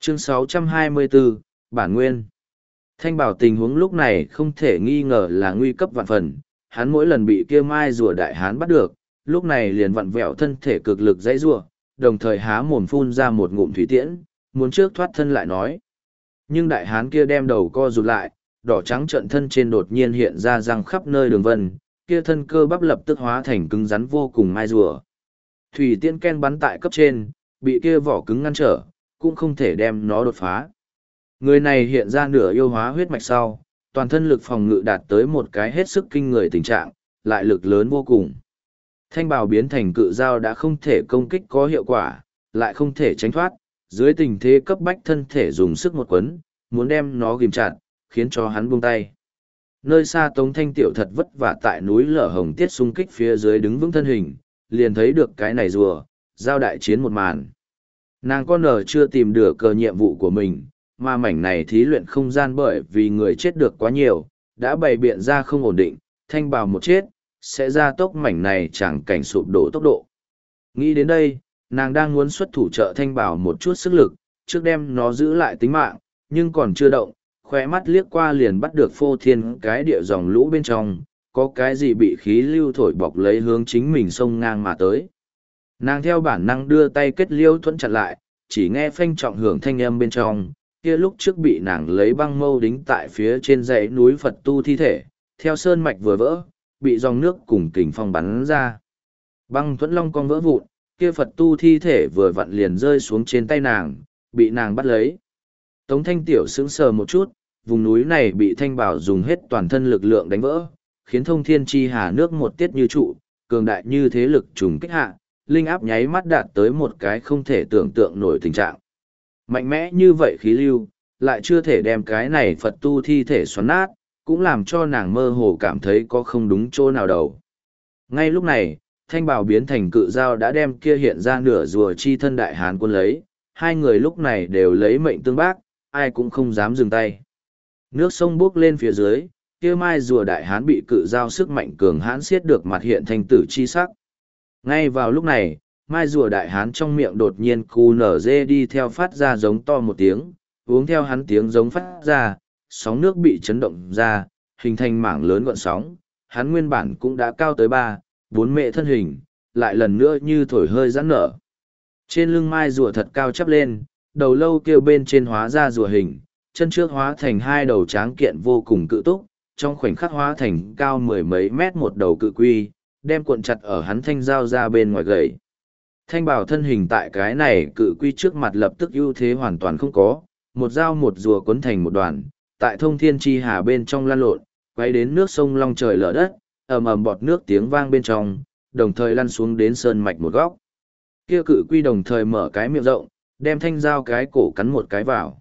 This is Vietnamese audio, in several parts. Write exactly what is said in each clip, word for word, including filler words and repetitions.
Chương sáu trăm hai mươi bốn, Bản Nguyên. Thanh bảo tình huống lúc này không thể nghi ngờ là nguy cấp vạn phần, hắn mỗi lần bị kia mai rùa đại hán bắt được, lúc này liền vặn vẹo thân thể cực lực dãy rùa, đồng thời há mồm phun ra một ngụm thủy tiễn, muốn trước thoát thân lại nói. Nhưng đại hán kia đem đầu co rụt lại, đỏ trắng trận thân trên đột nhiên hiện ra răng khắp nơi đường vân, kia thân cơ bắp lập tức hóa thành cứng rắn vô cùng mai rùa. Thủy tiễn ken bắn tại cấp trên, bị kia vỏ cứng ngăn trở, cũng không thể đem nó đột phá. Người này hiện ra nửa yêu hóa huyết mạch sau, toàn thân lực phòng ngự đạt tới một cái hết sức kinh người tình trạng, lại lực lớn vô cùng. Thanh bào biến thành cự dao đã không thể công kích có hiệu quả, lại không thể tránh thoát, dưới tình thế cấp bách thân thể dùng sức một quấn, muốn đem nó ghim chặt, khiến cho hắn buông tay. Nơi xa Tống Thanh Tiểu thật vất vả tại núi lở hồng tiết xung kích phía dưới đứng vững thân hình, liền thấy được cái này rùa, giao đại chiến một màn. Nàng con nở chưa tìm được cờ nhiệm vụ của mình, mà mảnh này thí luyện không gian bởi vì người chết được quá nhiều, đã bày biện ra không ổn định, thanh bào một chết, sẽ ra tốc mảnh này chẳng cảnh sụp đổ tốc độ. Nghĩ đến đây, nàng đang muốn xuất thủ trợ thanh bào một chút sức lực, trước đem nó giữ lại tính mạng, nhưng còn chưa động, khóe mắt liếc qua liền bắt được phô thiên cái địa dòng lũ bên trong, có cái gì bị khí lưu thổi bọc lấy hướng chính mình xông ngang mà tới. Nàng theo bản năng đưa tay kết liêu thuẫn chặn lại, chỉ nghe phanh trọng hưởng thanh âm bên trong, kia lúc trước bị nàng lấy băng mâu đính tại phía trên dãy núi Phật tu thi thể, theo sơn mạch vừa vỡ, bị dòng nước cùng kình phong bắn ra. Băng thuẫn long cong vỡ vụn, kia Phật tu thi thể vừa vặn liền rơi xuống trên tay nàng, bị nàng bắt lấy. Tống Thanh Tiểu sững sờ một chút, vùng núi này bị thanh bảo dùng hết toàn thân lực lượng đánh vỡ, khiến thông thiên chi hà nước một tiết như trụ, cường đại như thế lực trùng kích hạ, linh áp nháy mắt đạt tới một cái không thể tưởng tượng nổi tình trạng. Mạnh mẽ như vậy khí lưu, lại chưa thể đem cái này Phật tu thi thể xoắn nát, cũng làm cho nàng mơ hồ cảm thấy có không đúng chỗ nào đầu. Ngay lúc này, thanh bào biến thành cự dao đã đem kia hiện ra nửa rùa chi thân đại hán quân lấy, hai người lúc này đều lấy mệnh tương bác, ai cũng không dám dừng tay. Nước sông bốc lên phía dưới, kia mai rùa đại hán bị cự dao sức mạnh cường hãn xiết được mặt hiện thành tử chi sắc. Ngay vào lúc này, mai rùa đại hán trong miệng đột nhiên cu nở dê đi theo phát ra giống to một tiếng, uống theo hắn tiếng giống phát ra, sóng nước bị chấn động ra, hình thành mảng lớn gọn sóng, hắn nguyên bản cũng đã cao tới ba, bốn mệ thân hình, lại lần nữa như thổi hơi giãn nở. Trên lưng mai rùa thật cao chắp lên, đầu lâu kêu bên trên hóa ra rùa hình, chân trước hóa thành hai đầu tráng kiện vô cùng cự túc, trong khoảnh khắc hóa thành cao mười mấy mét một đầu cự quy, đem cuộn chặt ở hắn thanh dao ra bên ngoài gầy. Thanh bảo thân hình tại cái này cự quy trước mặt lập tức ưu thế hoàn toàn không có, một dao một rùa cuốn thành một đoàn, tại thông thiên chi hà bên trong lan lộn, quay đến nước sông long trời lở đất, ầm ầm bọt nước tiếng vang bên trong, đồng thời lăn xuống đến sơn mạch một góc. Kia cự quy đồng thời mở cái miệng rộng, đem thanh dao cái cổ cắn một cái vào.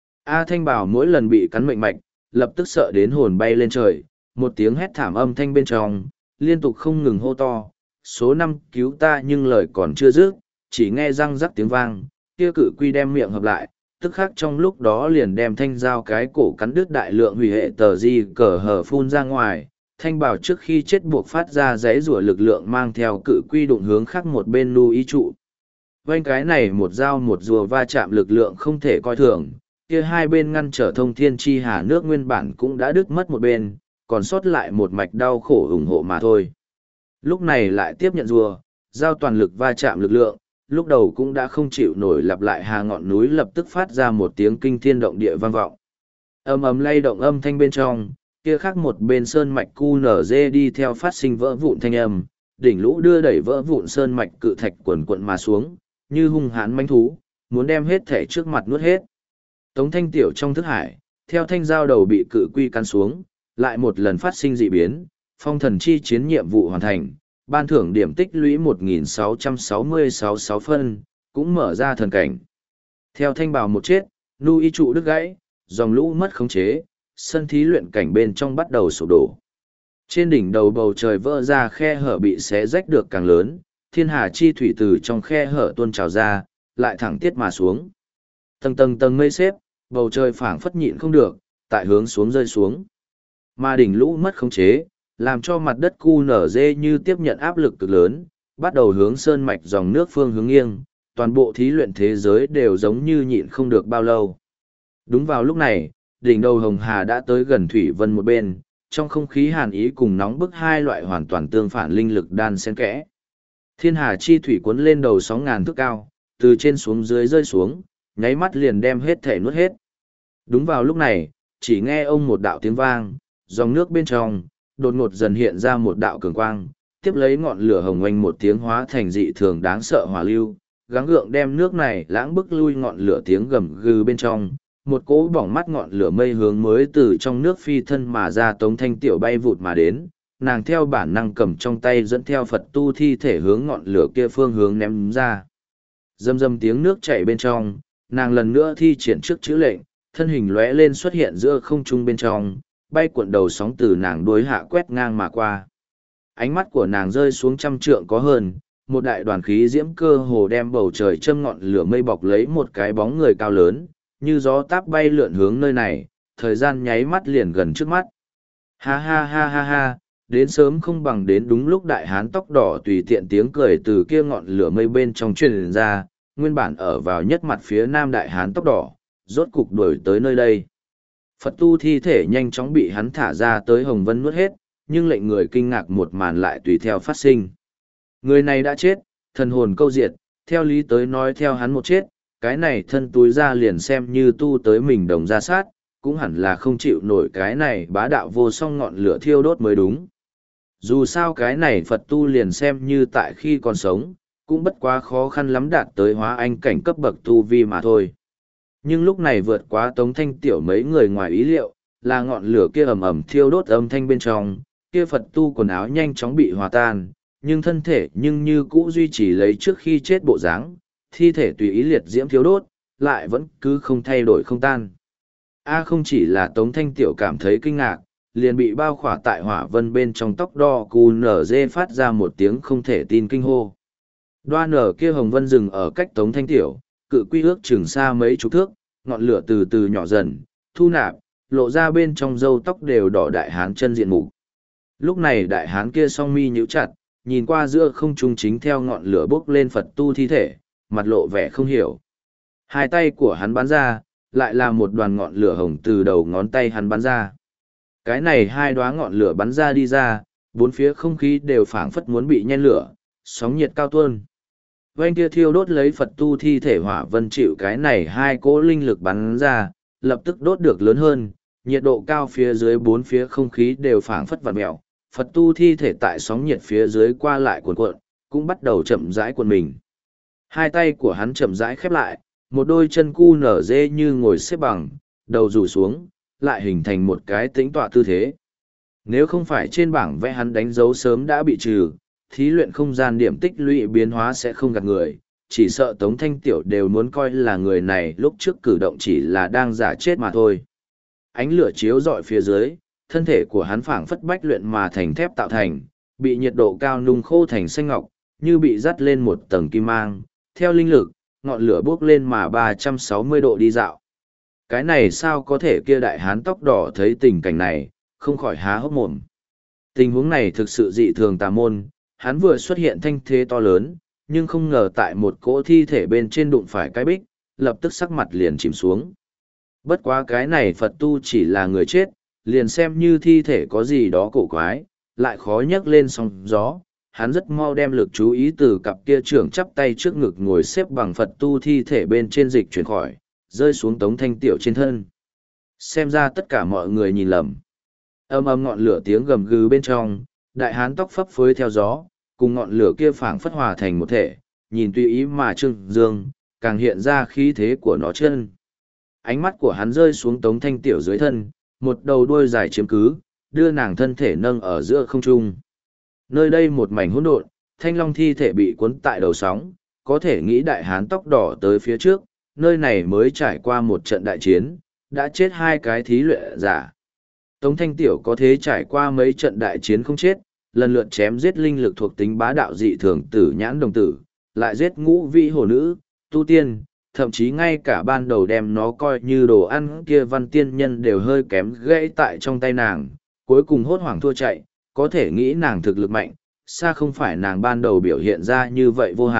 A thanh bảo mỗi lần bị cắn mệnh mạch, lập tức sợ đến hồn bay lên trời, một tiếng hét thảm âm thanh bên trong, liên tục không ngừng hô to, số năm cứu ta nhưng lời còn chưa dứt, chỉ nghe răng rắc tiếng vang, kia cự quy đem miệng hợp lại, tức khắc trong lúc đó liền đem thanh dao cái cổ cắn đứt đại lượng hủy hệ tờ di cờ hở phun ra ngoài, thanh bảo trước khi chết buộc phát ra giấy rủa lực lượng mang theo cự quy đụng hướng khác một bên nu ý trụ. Vành cái này một dao một rùa va chạm lực lượng không thể coi thường, kia hai bên ngăn trở thông thiên chi hà nước nguyên bản cũng đã đứt mất một bên, còn sót lại một mạch đau khổ ủng hộ mà thôi. Lúc này lại tiếp nhận rùa, giao toàn lực va chạm lực lượng, lúc đầu cũng đã không chịu nổi lặp lại hà ngọn núi lập tức phát ra một tiếng kinh thiên động địa vang vọng. Ầm ầm lay động âm thanh bên trong, kia khác một bên sơn mạch cu nở dê đi theo phát sinh vỡ vụn thanh âm, đỉnh lũ đưa đẩy vỡ vụn sơn mạch cự thạch quần quận mà xuống, như hung hãn manh thú, muốn đem hết thể trước mặt nuốt hết. Tống Thanh Tiểu trong thức hải, theo thanh dao đầu bị cự quy cắn xuống, lại một lần phát sinh dị biến, phong thần chi chiến nhiệm vụ hoàn thành, ban thưởng điểm tích lũy một nghìn sáu trăm sáu mươi sáu sáu phân, cũng mở ra thần cảnh. Theo thanh bào một chết, nu y trụ đứt gãy, dòng lũ mất khống chế, sân thí luyện cảnh bên trong bắt đầu sụp đổ. Trên đỉnh đầu bầu trời vỡ ra khe hở bị xé rách được càng lớn, thiên hà chi thủy từ trong khe hở tuôn trào ra, lại thẳng tiết mà xuống. Tầng tầng tầng mây xếp, bầu trời phảng phất nhịn không được, tại hướng xuống rơi xuống. Mà đỉnh lũ mất khống chế, làm cho mặt đất cu nở dê như tiếp nhận áp lực cực lớn, bắt đầu hướng sơn mạch dòng nước phương hướng nghiêng, toàn bộ thí luyện thế giới đều giống như nhịn không được bao lâu. Đúng vào lúc này, đỉnh đầu Hồng Hà đã tới gần Thủy Vân một bên, trong không khí hàn ý cùng nóng bức hai loại hoàn toàn tương phản linh lực đan xen kẽ. Thiên Hà chi thủy cuốn lên đầu sóng ngàn thước cao, từ trên xuống dưới rơi xuống, nháy mắt liền đem hết thể nuốt hết. Đúng vào lúc này, chỉ nghe ông một đạo tiếng vang, dòng nước bên trong, đột ngột dần hiện ra một đạo cường quang, tiếp lấy ngọn lửa hồng oanh một tiếng hóa thành dị thường đáng sợ hỏa lưu, gắng gượng đem nước này lãng bức lui ngọn lửa tiếng gầm gừ bên trong. Một cỗ bỏng mắt ngọn lửa mây hướng mới từ trong nước phi thân mà ra Tống Thanh Tiểu bay vụt mà đến, nàng theo bản năng cầm trong tay dẫn theo Phật tu thi thể hướng ngọn lửa kia phương hướng ném ra. Rầm rầm tiếng nước chảy bên trong, nàng lần nữa thi triển trước chữ lệnh, thân hình lóe lên xuất hiện giữa không trung bên trong, bay cuộn đầu sóng từ nàng đuôi hạ quét ngang mà qua. Ánh mắt của nàng rơi xuống trăm trượng có hơn, một đại đoàn khí diễm cơ hồ đem bầu trời châm ngọn lửa mây bọc lấy một cái bóng người cao lớn, như gió táp bay lượn hướng nơi này, thời gian nháy mắt liền gần trước mắt. Ha ha ha ha ha, đến sớm không bằng đến đúng lúc đại hán tóc đỏ tùy tiện tiếng cười từ kia ngọn lửa mây bên trong truyền ra, nguyên bản ở vào nhất mặt phía nam đại hán tóc đỏ, rốt cục đuổi tới nơi đây. Phật tu thi thể nhanh chóng bị hắn thả ra tới Hồng Vân nuốt hết, nhưng lệnh người kinh ngạc một màn lại tùy theo phát sinh. Người này đã chết, thần hồn câu diệt, theo lý tới nói theo hắn một chết, cái này thân túi ra liền xem như tu tới mình đồng ra sát, cũng hẳn là không chịu nổi cái này bá đạo vô song ngọn lửa thiêu đốt mới đúng. Dù sao cái này Phật tu liền xem như tại khi còn sống, cũng bất quá khó khăn lắm đạt tới hóa anh cảnh cấp bậc tu vi mà thôi. Nhưng lúc này vượt quá Tống Thanh Tiểu mấy người ngoài ý liệu, là ngọn lửa kia ầm ầm thiêu đốt âm thanh bên trong, kia Phật tu quần áo nhanh chóng bị hòa tan, nhưng thân thể nhưng như cũ duy trì lấy trước khi chết bộ dáng, thi thể tùy ý liệt diễm thiêu đốt, lại vẫn cứ không thay đổi không tan. A không chỉ là Tống Thanh Tiểu cảm thấy kinh ngạc, liền bị bao khỏa tại hỏa vân bên trong tóc đo cù nở dê phát ra một tiếng không thể tin kinh hô. Đoa nở kia hồng vân dừng ở cách Tống Thanh Tiểu, cự quy ước chừng xa mấy chục thước, ngọn lửa từ từ nhỏ dần, thu nạp, lộ ra bên trong râu tóc đều đỏ đại hán chân diện mục. Lúc này đại hán kia song mi nhíu chặt, nhìn qua giữa không trung chính theo ngọn lửa bốc lên Phật tu thi thể, mặt lộ vẻ không hiểu. Hai tay của hắn bắn ra, lại là một đoàn ngọn lửa hồng từ đầu ngón tay hắn bắn ra. Cái này hai đóa ngọn lửa bắn ra đi ra, bốn phía không khí đều phảng phất muốn bị nhen lửa, sóng nhiệt cao tuôn. Vành kia thiêu đốt lấy Phật tu thi thể hỏa vân chịu cái này hai cỗ linh lực bắn ra, lập tức đốt được lớn hơn, nhiệt độ cao phía dưới bốn phía không khí đều phảng phất vặn mèo. Phật tu thi thể tại sóng nhiệt phía dưới qua lại cuộn cuộn, cũng bắt đầu chậm rãi cuộn mình. Hai tay của hắn chậm rãi khép lại, một đôi chân cu nở dê như ngồi xếp bằng, đầu rủ xuống, lại hình thành một cái tĩnh tọa tư thế. Nếu không phải trên bảng vẽ hắn đánh dấu sớm đã bị trừ, thí luyện không gian điểm tích lũy biến hóa sẽ không gạt người, chỉ sợ Tống Thanh Tiểu đều muốn coi là người này lúc trước cử động chỉ là đang giả chết mà thôi. Ánh lửa chiếu rọi phía dưới, thân thể của hắn phảng phất bách luyện mà thành thép tạo thành, bị nhiệt độ cao nung khô thành xanh ngọc, như bị dắt lên một tầng kim mang, theo linh lực, ngọn lửa bốc lên mà ba trăm sáu mươi độ đi dạo. Cái này sao có thể kia đại hán tóc đỏ thấy tình cảnh này, không khỏi há hốc mồm. Tình huống này thực sự dị thường tà môn, hắn vừa xuất hiện thanh thế to lớn, nhưng không ngờ tại một cỗ thi thể bên trên đụng phải cái bích, lập tức sắc mặt liền chìm xuống. Bất quá cái này Phật tu chỉ là người chết, liền xem như thi thể có gì đó cổ quái, lại khó nhấc lên sóng gió. Hắn rất mau đem lực chú ý từ cặp kia trưởng chắp tay trước ngực ngồi xếp bằng Phật tu thi thể bên trên dịch chuyển khỏi, rơi xuống Tống Thanh Tiểu trên thân. Xem ra tất cả mọi người nhìn lầm. Âm âm ngọn lửa tiếng gầm gừ bên trong, đại hán tóc phấp phới theo gió, cùng ngọn lửa kia phảng phất hòa thành một thể, nhìn tùy ý mà trưng dương, càng hiện ra khí thế của nó chân. Ánh mắt của hắn rơi xuống Tống Thanh Tiểu dưới thân, một đầu đuôi dài chiếm cứ, đưa nàng thân thể nâng ở giữa không trung. Nơi đây một mảnh hỗn độn, thanh long thi thể bị cuốn tại đầu sóng, có thể nghĩ đại hán tóc đỏ tới phía trước, nơi này mới trải qua một trận đại chiến, đã chết hai cái thí luyện giả. Tống Thanh Tiểu có thế trải qua mấy trận đại chiến không chết, lần lượt chém giết linh lực thuộc tính bá đạo dị thường tử nhãn đồng tử, lại giết ngũ vị hồ nữ, tu tiên, thậm chí ngay cả ban đầu đem nó coi như đồ ăn kia văn tiên nhân đều hơi kém gãy tại trong tay nàng, cuối cùng hốt hoảng thua chạy, có thể nghĩ nàng thực lực mạnh, xa không phải nàng ban đầu biểu hiện ra như vậy vô hại,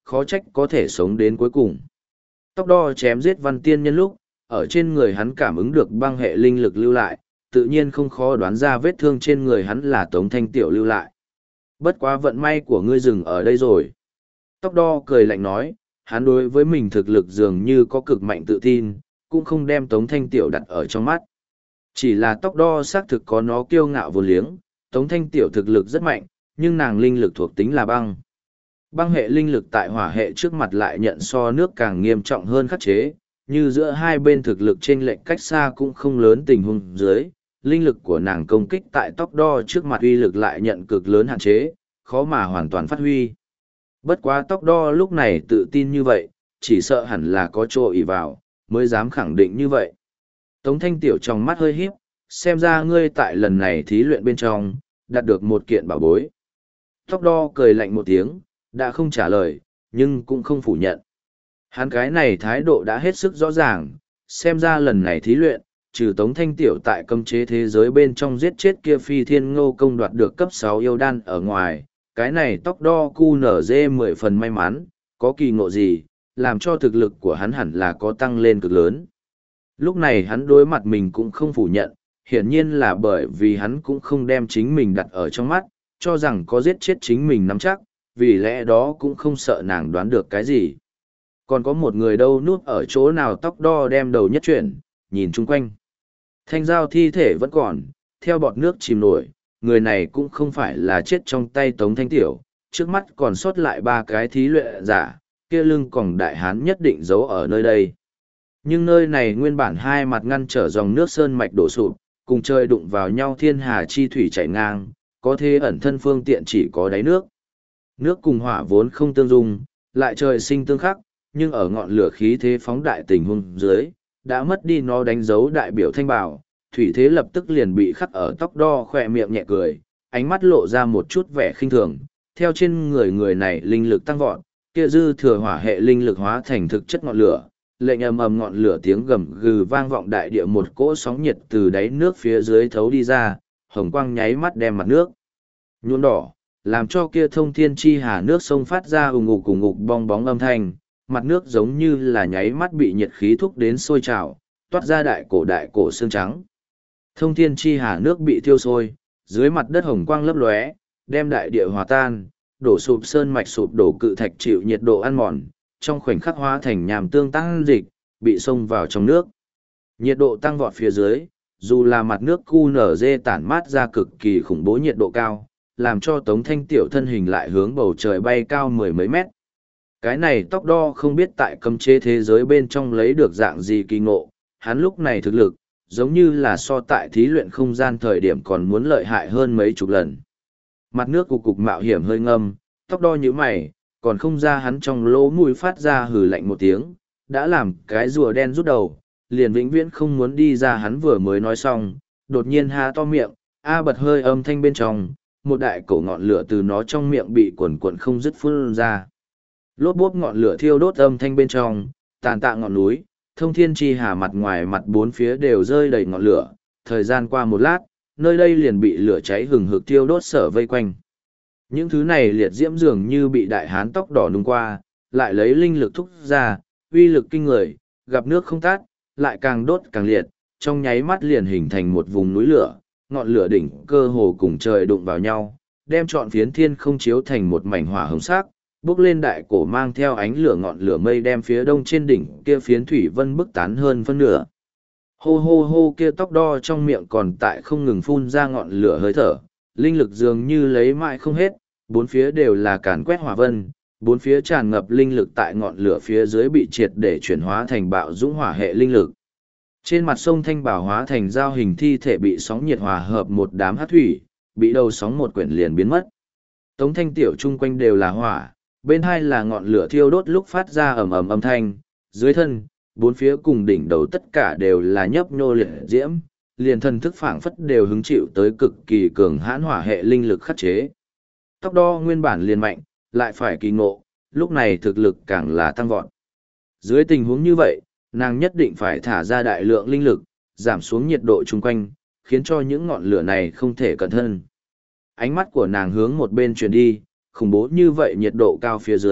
khó trách có thể sống đến cuối cùng. Tóc đo chém giết văn tiên nhân lúc, ở trên người hắn cảm ứng được băng hệ linh lực lưu lại, tự nhiên không khó đoán ra vết thương trên người hắn là Tống Thanh Tiểu lưu lại. Bất quá vận may của ngươi dừng ở đây rồi. Tóc đo cười lạnh nói, hắn đối với mình thực lực dường như có cực mạnh tự tin, cũng không đem Tống Thanh Tiểu đặt ở trong mắt. Chỉ là tóc đo xác thực có nó kiêu ngạo vô liếng, Tống Thanh Tiểu thực lực rất mạnh, nhưng nàng linh lực thuộc tính là băng. Băng hệ linh lực tại hỏa hệ trước mặt lại nhận so nước càng nghiêm trọng hơn khắc chế, như giữa hai bên thực lực trên lệnh cách xa cũng không lớn tình huống dưới, linh lực của nàng công kích tại tóc đo trước mặt uy lực lại nhận cực lớn hạn chế, khó mà hoàn toàn phát huy. Bất quá tóc đo lúc này tự tin như vậy, chỉ sợ hẳn là có chỗ ỷ vào, mới dám khẳng định như vậy. Tống Thanh Tiểu trong mắt hơi híp, xem ra ngươi tại lần này thí luyện bên trong, đạt được một kiện bảo bối. Tóc đo cười lạnh một tiếng, đã không trả lời, nhưng cũng không phủ nhận. Hắn cái này thái độ đã hết sức rõ ràng, xem ra lần này thí luyện, trừ Tống Thanh Tiểu tại cấm chế thế giới bên trong giết chết kia phi thiên ngô công đoạt được cấp sáu yêu đan ở ngoài, cái này tóc đo cu nở dê mười phần may mắn, có kỳ ngộ gì, làm cho thực lực của hắn hẳn là có tăng lên cực lớn. Lúc này hắn đối mặt mình cũng không phủ nhận, hiển nhiên là bởi vì hắn cũng không đem chính mình đặt ở trong mắt, cho rằng có giết chết chính mình nắm chắc, vì lẽ đó cũng không sợ nàng đoán được cái gì. Còn có một người đâu núp ở chỗ nào tóc đo đem đầu nhất chuyển, nhìn chung quanh. Thanh giao thi thể vẫn còn, theo bọt nước chìm nổi, người này cũng không phải là chết trong tay Tống Thanh Tiểu, trước mắt còn sót lại ba cái thí luyện giả, kia lưng còng đại hán nhất định giấu ở nơi đây. Nhưng nơi này nguyên bản hai mặt ngăn trở dòng nước sơn mạch đổ sụp, cùng trời đụng vào nhau thiên hà chi thủy chảy ngang, có thế ẩn thân phương tiện chỉ có đáy nước. Nước cùng hỏa vốn không tương dung, lại trời sinh tương khắc, nhưng ở ngọn lửa khí thế phóng đại tình huống dưới, đã mất đi nó đánh dấu đại biểu thanh bảo, thủy thế lập tức liền bị khắc ở tóc đo khỏe miệng nhẹ cười, ánh mắt lộ ra một chút vẻ khinh thường, theo trên người người này linh lực tăng vọt, kia dư thừa hỏa hệ linh lực hóa thành thực chất ngọn lửa, lệnh ầm ầm ngọn lửa tiếng gầm gừ vang vọng đại địa, một cỗ sóng nhiệt từ đáy nước phía dưới thấu đi ra, hồng quang nháy mắt đem mặt nước nhuộm đỏ, làm cho kia thông thiên chi hà nước sông phát ra ùng ục ùng ục bong bóng âm thanh, mặt nước giống như là nháy mắt bị nhiệt khí thúc đến sôi trào, toát ra đại cổ đại cổ xương trắng. Thông thiên chi hà nước bị thiêu sôi, dưới mặt đất hồng quang lấp lóe, đem đại địa hòa tan, đổ sụp sơn mạch sụp đổ cự thạch chịu nhiệt độ ăn mòn, trong khoảnh khắc hóa thành nhàm tương tăng dịch, bị xông vào trong nước. Nhiệt độ tăng vọt phía dưới, dù là mặt nước cu nở dê tản mát ra cực kỳ khủng bố nhiệt độ cao, làm cho Tống Thanh Tiểu thân hình lại hướng bầu trời bay cao mười mấy mét. Cái này tóc đo không biết tại cấm chế thế giới bên trong lấy được dạng gì kỳ ngộ, hắn lúc này thực lực, giống như là so tại thí luyện không gian thời điểm còn muốn lợi hại hơn mấy chục lần. Mặt nước cục cục mạo hiểm hơi ngâm, tóc đo như mày, còn không ra hắn trong lỗ mũi phát ra hừ lạnh một tiếng, đã làm cái rùa đen rút đầu, liền vĩnh viễn không muốn đi ra. Hắn vừa mới nói xong, đột nhiên há to miệng, a bật hơi âm thanh bên trong, một đại cổ ngọn lửa từ nó trong miệng bị quần quần không dứt phun ra. Lốp bốp ngọn lửa thiêu đốt âm thanh bên trong, tàn tạ ngọn núi, thông thiên chi hà mặt ngoài mặt bốn phía đều rơi đầy ngọn lửa, thời gian qua một lát, nơi đây liền bị lửa cháy hừng hực thiêu đốt sở vây quanh. Những thứ này liệt diễm dường như bị đại hán tóc đỏ nung qua, lại lấy linh lực thúc ra, uy lực kinh người, gặp nước không tát, lại càng đốt càng liệt, trong nháy mắt liền hình thành một vùng núi lửa, ngọn lửa đỉnh cơ hồ cùng trời đụng vào nhau, đem trọn phiến thiên không chiếu thành một mảnh hỏa hồng sắc, bước lên đại cổ mang theo ánh lửa ngọn lửa mây đem phía đông trên đỉnh kia phiến thủy vân bức tán hơn phân nửa. Hô hô hô kia tóc đo trong miệng còn tại không ngừng phun ra ngọn lửa hơi thở, linh lực dường như lấy mãi không hết, bốn phía đều là càn quét hỏa vân, bốn phía tràn ngập linh lực tại ngọn lửa phía dưới bị triệt để chuyển hóa thành bạo dũng hỏa hệ linh lực. Trên mặt sông Thanh Bảo hóa thành dao hình thi thể bị sóng nhiệt hòa hợp một đám hắc thủy, bị đầu sóng một quyển liền biến mất. Tống Thanh Tiểu chung quanh đều là hỏa, bên hai là ngọn lửa thiêu đốt lúc phát ra ầm ầm âm thanh, dưới thân, bốn phía cùng đỉnh đầu tất cả đều là nhấp nhô liệt diễm, liền thân thức phảng phất đều hứng chịu tới cực kỳ cường hãn hỏa hệ linh lực khắc chế. Tóc đo nguyên bản liền mạnh, lại phải kỳ ngộ, lúc này thực lực càng là tăng vọt. Dưới tình huống như vậy, nàng nhất định phải thả ra đại lượng linh lực, giảm xuống nhiệt độ chung quanh, khiến cho những ngọn lửa này không thể cẩn thân. Ánh mắt của nàng hướng một bên chuyển đi, khủng bố như vậy nhiệt độ cao phía dưới,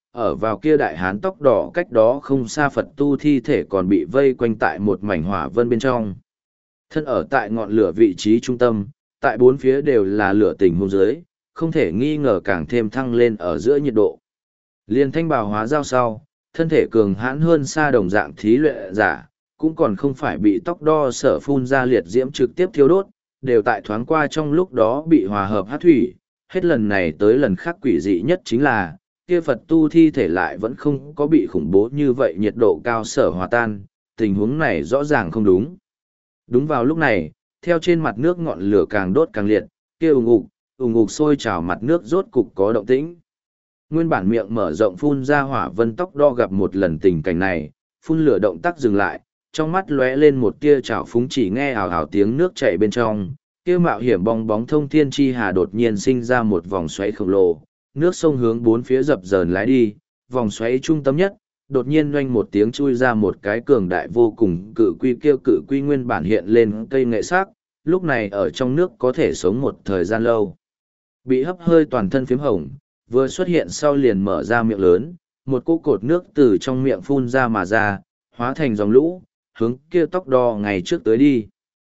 ở vào kia đại hán tóc đỏ cách đó không xa Phật tu thi thể còn bị vây quanh tại một mảnh hỏa vân bên trong. Thân ở tại ngọn lửa vị trí trung tâm, tại bốn phía đều là lửa tình huống dưới, không thể nghi ngờ càng thêm thăng lên ở giữa nhiệt độ. Liên thanh bào hóa giao sau, thân thể cường hãn hơn xa đồng dạng thí luyện giả, cũng còn không phải bị tóc đo sở phun ra liệt diễm trực tiếp thiêu đốt, đều tại thoáng qua trong lúc đó bị hòa hợp hát thủy. Hết lần này tới lần khác quỷ dị nhất chính là, kia Phật tu thi thể lại vẫn không có bị khủng bố như vậy nhiệt độ cao sở hòa tan, tình huống này rõ ràng không đúng. Đúng vào lúc này, theo trên mặt nước ngọn lửa càng đốt càng liệt, kia ùng ục, ùng ục sôi trào mặt nước rốt cục có động tĩnh. Nguyên bản miệng mở rộng phun ra hỏa vân tóc đo gặp một lần tình cảnh này, phun lửa động tác dừng lại, trong mắt lóe lên một tia trào phúng chỉ nghe ào ào tiếng nước chảy bên trong, kia mạo hiểm bong bóng thông thiên chi hà đột nhiên sinh ra một vòng xoáy khổng lồ, nước sông hướng bốn phía dập dờn lái đi, vòng xoáy trung tâm nhất, đột nhiên oanh một tiếng chui ra một cái cường đại vô cùng cự quy kêu cự quy nguyên bản hiện lên cây nghệ sắc, lúc này ở trong nước có thể sống một thời gian lâu. Bị hấp hơi toàn thân phím hồng, vừa xuất hiện sau liền mở ra miệng lớn, một cỗ cột nước từ trong miệng phun ra mà ra, hóa thành dòng lũ, hướng kia tóc đo ngày trước tới đi.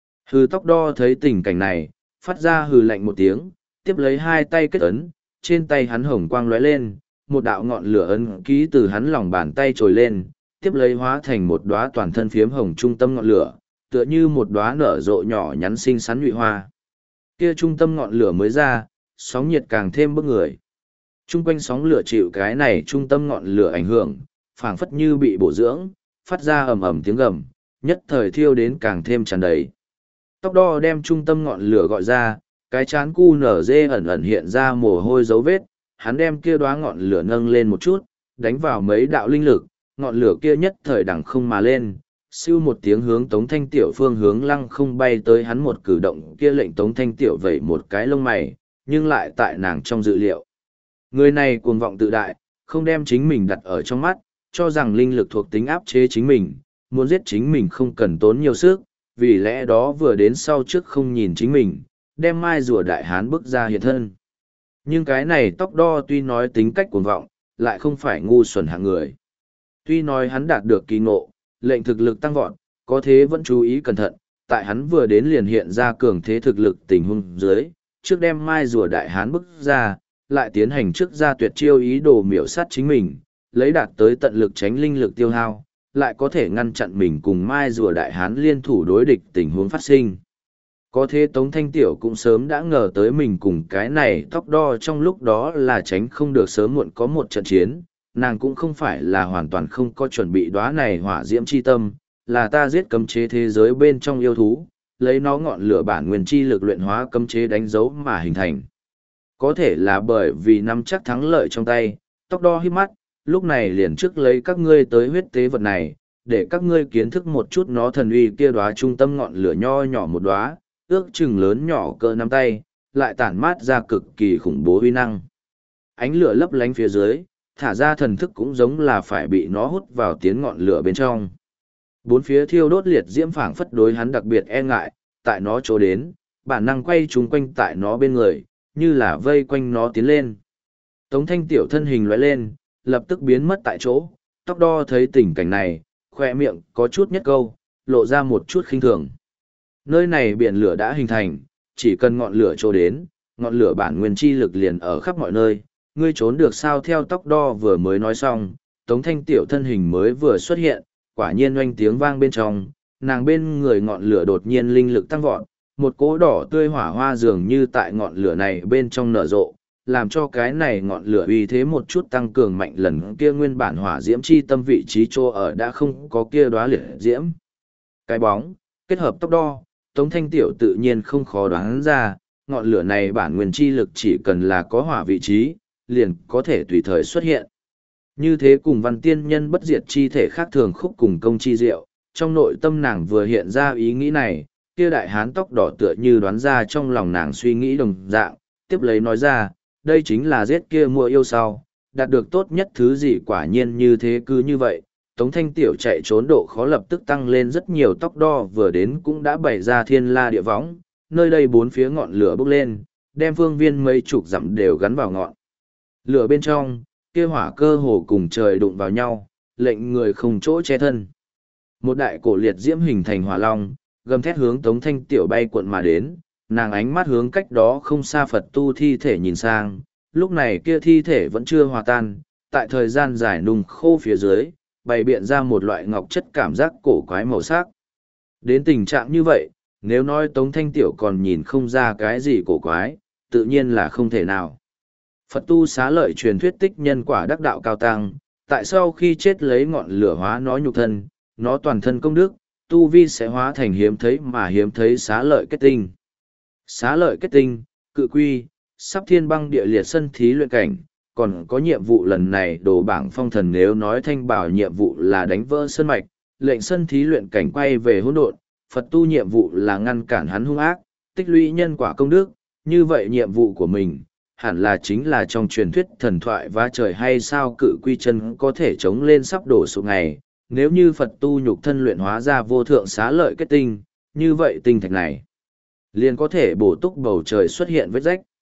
Hừ tóc đo thấy tình cảnh này, phát ra hừ lạnh một tiếng, tiếp lấy hai tay kết ấn, trên tay hắn hồng quang lóe lên, một đạo ngọn lửa ấn ký từ hắn lòng bàn tay trồi lên, tiếp lấy hóa thành một đóa toàn thân phiếm hồng trung tâm ngọn lửa, tựa như một đóa nở rộ nhỏ nhắn xinh xắn nhụy hoa. Kia trung tâm ngọn lửa mới ra, sóng nhiệt càng thêm bức người. Trung quanh sóng lửa chịu cái này trung tâm ngọn lửa ảnh hưởng, phảng phất như bị bổ dưỡng, phát ra ầm ầm tiếng gầm, nhất thời thiêu đến càng thêm tràn đầy. Tóc đo đem trung tâm ngọn lửa gọi ra, cái chán cu nở dê ẩn ẩn hiện ra mồ hôi dấu vết, hắn đem kia đóa ngọn lửa nâng lên một chút, đánh vào mấy đạo linh lực, ngọn lửa kia nhất thời đằng không mà lên, siêu một tiếng hướng Tống Thanh Tiểu phương hướng lăng không bay tới hắn một cử động kia lệnh Tống Thanh Tiểu vẩy một cái lông mày, nhưng lại tại nàng trong dự liệu. Người này cuồng vọng tự đại, không đem chính mình đặt ở trong mắt, cho rằng linh lực thuộc tính áp chế chính mình, muốn giết chính mình không cần tốn nhiều sức, vì lẽ đó vừa đến sau trước không nhìn chính mình, đem mai rùa đại hán bước ra hiện thân. Nhưng cái này tóc đo tuy nói tính cách cuồng vọng, lại không phải ngu xuẩn hạng người. Tuy nói hắn đạt được kỳ ngộ, lệnh thực lực tăng vọt, có thế vẫn chú ý cẩn thận, tại hắn vừa đến liền hiện ra cường thế thực lực tình huống dưới, trước đem mai rùa đại hán bước ra, lại tiến hành trước ra tuyệt chiêu ý đồ miểu sát chính mình, lấy đạt tới tận lực tránh linh lực tiêu hao, lại có thể ngăn chặn mình cùng mai rùa đại hán liên thủ đối địch tình huống phát sinh. Có thế Tống Thanh Tiểu cũng sớm đã ngờ tới mình cùng cái này tóc đo trong lúc đó là tránh không được sớm muộn có một trận chiến, nàng cũng không phải là hoàn toàn không có chuẩn bị đóa này hỏa diễm chi tâm, là ta giết cấm chế thế giới bên trong yêu thú, lấy nó ngọn lửa bản nguyên chi lực luyện hóa cấm chế đánh dấu mà hình thành. Có thể là bởi vì nắm chắc thắng lợi trong tay, tóc đo hít mắt, lúc này liền trước lấy các ngươi tới huyết tế vật này, để các ngươi kiến thức một chút nó thần uy kia đóa trung tâm ngọn lửa nho nhỏ một đóa, ước chừng lớn nhỏ cỡ nắm tay, lại tản mát ra cực kỳ khủng bố uy năng. Ánh lửa lấp lánh phía dưới, thả ra thần thức cũng giống là phải bị nó hút vào tiến ngọn lửa bên trong. Bốn phía thiêu đốt liệt diễm phảng phất đối hắn đặc biệt e ngại, tại nó chỗ đến, bản năng quay chúng quanh tại nó bên người, như là vây quanh nó tiến lên. Tống Thanh Tiểu thân hình lóe lên, lập tức biến mất tại chỗ, tóc đo thấy tình cảnh này, khoe miệng có chút nhất câu, lộ ra một chút khinh thường. Nơi này biển lửa đã hình thành, chỉ cần ngọn lửa trôi đến, ngọn lửa bản nguyên chi lực liền ở khắp mọi nơi, ngươi trốn được sao theo tóc đo vừa mới nói xong, Tống Thanh Tiểu thân hình mới vừa xuất hiện, quả nhiên oanh tiếng vang bên trong, nàng bên người ngọn lửa đột nhiên linh lực tăng vọt, một cỗ đỏ tươi hỏa hoa dường như tại ngọn lửa này bên trong nở rộ, làm cho cái này ngọn lửa uy thế một chút tăng cường mạnh lần kia nguyên bản hỏa diễm chi tâm vị trí chỗ ở đã không có kia đóa liệt diễm. Cái bóng, kết hợp tốc đo, Tống Thanh Tiểu tự nhiên không khó đoán ra, ngọn lửa này bản nguyên chi lực chỉ cần là có hỏa vị trí, liền có thể tùy thời xuất hiện. Như thế cùng văn tiên nhân bất diệt chi thể khác thường khúc cùng công chi diệu, trong nội tâm nàng vừa hiện ra ý nghĩ này, kia đại hán tóc đỏ tựa như đoán ra trong lòng nàng suy nghĩ đồng dạng, tiếp lấy nói ra, đây chính là giết kia mua yêu sau, đạt được tốt nhất thứ gì quả nhiên như thế cứ như vậy. Tống Thanh Tiểu chạy trốn độ khó lập tức tăng lên rất nhiều, tóc đo vừa đến cũng đã bày ra thiên la địa võng, nơi đây bốn phía ngọn lửa bốc lên, đem phương viên mấy chục dặm đều gắn vào ngọn lửa bên trong, kia hỏa cơ hồ cùng trời đụng vào nhau, lệnh người không chỗ che thân. Một đại cổ liệt diễm hình thành hỏa long, gầm thét hướng Tống Thanh Tiểu bay cuộn mà đến, nàng ánh mắt hướng cách đó không xa Phật tu thi thể nhìn sang, lúc này kia thi thể vẫn chưa hòa tan, tại thời gian dài nung khô phía dưới, bày biện ra một loại ngọc chất cảm giác cổ quái màu sắc. Đến tình trạng như vậy, nếu nói Tống Thanh Tiểu còn nhìn không ra cái gì cổ quái, tự nhiên là không thể nào. Phật tu xá lợi truyền thuyết tích nhân quả đắc đạo cao tăng, tại sau khi chết lấy ngọn lửa hóa nó nhục thân, nó toàn thân công đức, tu vi sẽ hóa thành hiếm thấy mà hiếm thấy xá lợi kết tinh. Xá lợi kết tinh, cự quy, sắp thiên băng địa liệt sân thí luyện cảnh, còn có nhiệm vụ lần này đồ bảng phong thần nếu nói thanh bảo nhiệm vụ là đánh vỡ sơn mạch, lệnh sân thí luyện cảnh quay về hỗn độn, Phật tu nhiệm vụ là ngăn cản hắn hung ác, tích lũy nhân quả công đức, như vậy nhiệm vụ của mình, hẳn là chính là trong truyền thuyết thần thoại và trời hay sao cự quy chân có thể chống lên sắp đổ sụp ngày, nếu như Phật tu nhục thân luyện hóa ra vô thượng xá lợi kết tinh, như vậy tinh thạch này liền có thể bổ túc bầu trời xuất hiện vết rách.